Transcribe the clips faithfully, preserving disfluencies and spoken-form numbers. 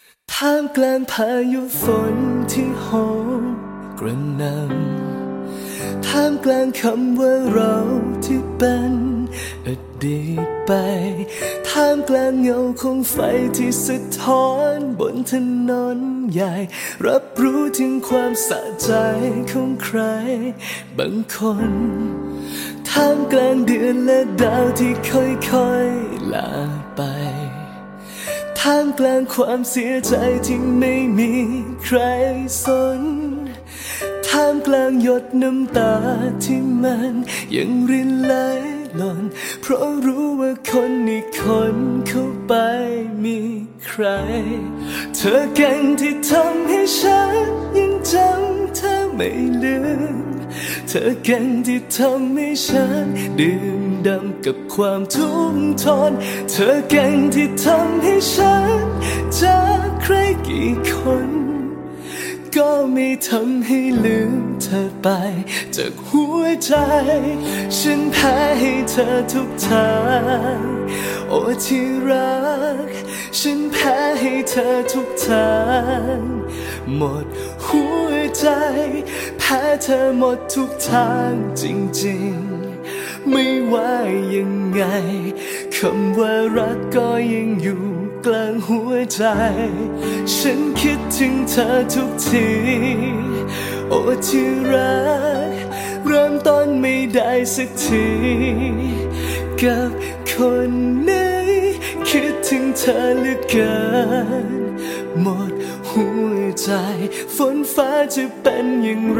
ท่ามกลางพายุฝนที่โหมกระหน่ำท่ามกลางคำว่าเราที่เป็นอดีตไปท่ามกลางเงาของไฟที่สะท้อนบนถนนใหญ่รับรู้ถึงความสะใจของใครบางคนท่ามกลางเดือนและดาวที่ค่อยๆลาไปท่ามกลางความเสียใจที่ไม่มีใครสนท่ามกลางหยดน้ำตาที่มันยังรินไหลหล่นเพราะรู้ว่าคนอีกคนเข้าไปมีใครเธอเก่งที่ทำให้ฉันยังจำเธอไม่ลืมเธอเก่งที่ทำให้ฉันดื่มด่ำกับความทุกข์ทนเธอเก่งที่ทำให้ฉันจากใครกี่คนก็ไม่ทำให้ลืมเธอไปจากหัวใจฉันแพ้ให้เธอทุกทางโอ้ที่รักฉันแพ้ให้เธอทุกทางหมดหัวใจแพ้เธอหมดทุกทางจริงๆไม่ว่ายังไงคำว่ารักก็ยังอยู่กลางหัวใจฉันคิดถึงเธอทุกทีโอ้ที่รักเริ่มต้นไม่ได้สักทีกับคนนี้คิดถึงเธอเหลือเกินหมดหัวใจฝนฟ้าจะเป็นอย่างไร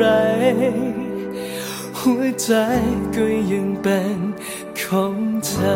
หัวใจก็ยังเป็นของเธอ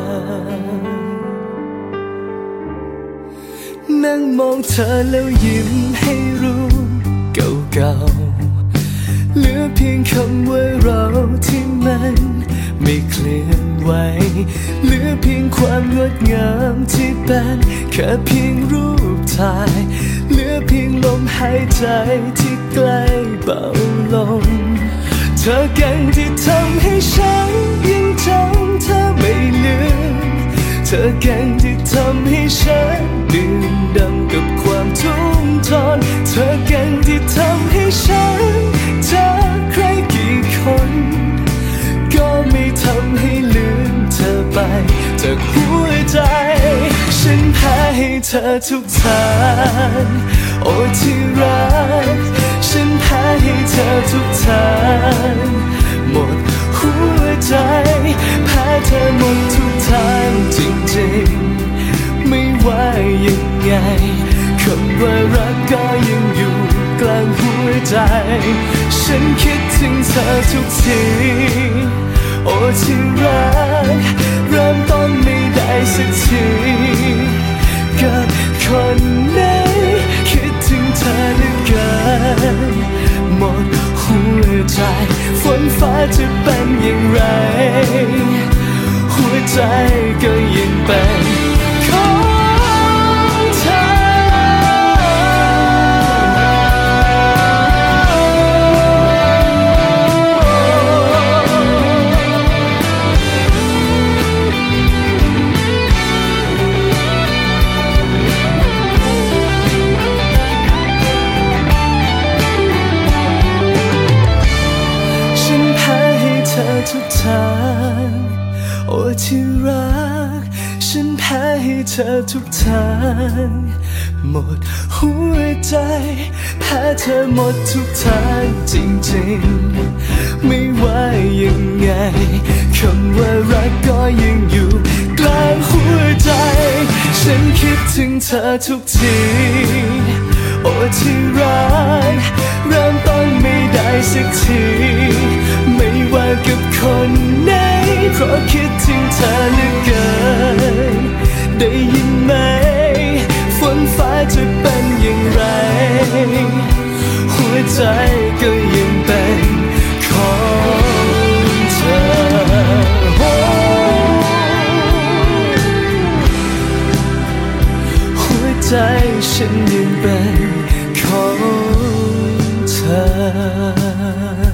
นั่งมองเธอแล้วยิ้มให้รู้เก่าๆเหลือเพียงคำว่าเราที่มันไม่เคลื่อนไหวเหลือเพียงความงดงามที่เป็นแค่เพียงรูปถ่ายเหลือเพียงลมหายใจที่ใกล้เบาลงเธอเก่งที่ทำให้ฉันยังจำเธอไม่ลืมเธอเก่งที่ทำให้ฉันดื่มด่ำกับความทุกข์ทนเธอเก่งที่ทำให้ฉันจากใครกี่คนก็ไม่ทำให้ลืมเธอไปจากหัวใจฉันแพ้ให้เธอทุกทางโอ้ที่รักฉันแพ้ให้เธอทุกทางหมดหัวใจแพ้เธอหมดทุกทางจริงๆไม่ว่ายังไงคำว่ารักก็ยังอยู่กลางหัวใจฉันคิดถึงเธอทุกทีโอ้ที่รักเริ่มต้นไม่ได้สักทีกับคนนี้คิดถึงเธอเหลือเกินหมดหัวใจฝนฟ้าจะเป็นอย่างไรหัวใจก็ยังเป็นของเธอทุกทางโอ้ที่รักฉันแพ้ให้เธอทุกทางหมดหัวใจแพ้เธอหมดทุกทางจริงๆไม่ว่ายังไงคำว่ารักก็ยังอยู่กลางหัวใจฉันคิดถึงเธอทุกทีโอ้ที่รักเริ่มต้นไม่ได้สักทีไม่ว่ากับคนไหนเพราะคิดถึงเธอเหลือเกินได้ยินไหมฝนฟ้าจะเป็นอย่างไรหัวใจก็ยังเป็นของเธอหัวใจฉันยังเป็นของเธอ